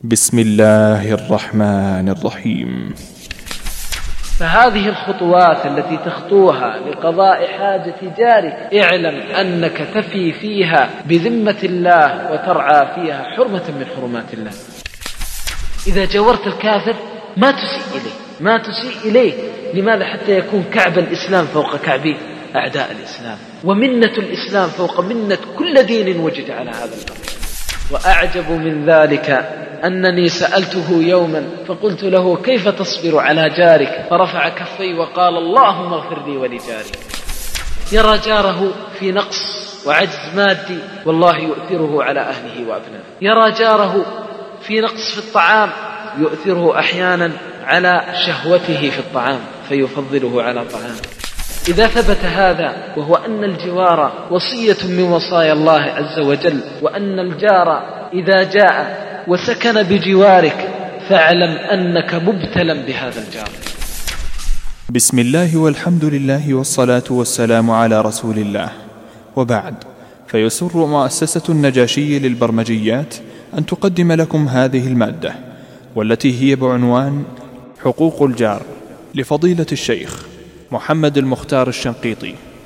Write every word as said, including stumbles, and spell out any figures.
بسم الله الرحمن الرحيم. فهذه الخطوات التي تخطوها لقضاء حاجة جارك اعلم أنك تفي فيها بذمة الله وترعى فيها حرمة من حرمات الله. إذا جاورت الكافر ما تسيء إليه ما تسيء إليه لماذا؟ حتى يكون كعب الإسلام فوق كعب أعداء الإسلام، ومنة الإسلام فوق منة كل دين وجد على هذا الأرض. وأعجب من ذلك أنني سألته يوما فقلت له: كيف تصبر على جارك؟ فرفع كفي وقال: اللهم اغفر لي ولجاري. يرى جاره في نقص وعجز مادي، والله يؤثره على أهله وأبنائه. يرى جاره في نقص في الطعام، يؤثره أحيانا على شهوته في الطعام فيفضله على طعامه. إذا ثبت هذا، وهو أن الجوار وصية من وصايا الله عز وجل، وأن الجار إذا جاء وسكن بجوارك فاعلم أنك مبتلى بهذا الجار. بسم الله والحمد لله والصلاة والسلام على رسول الله، وبعد، فيسر مؤسسة النجاشي للبرمجيات أن تقدم لكم هذه المادة، والتي هي بعنوان حقوق الجار، لفضيلة الشيخ محمد المختار الشنقيطي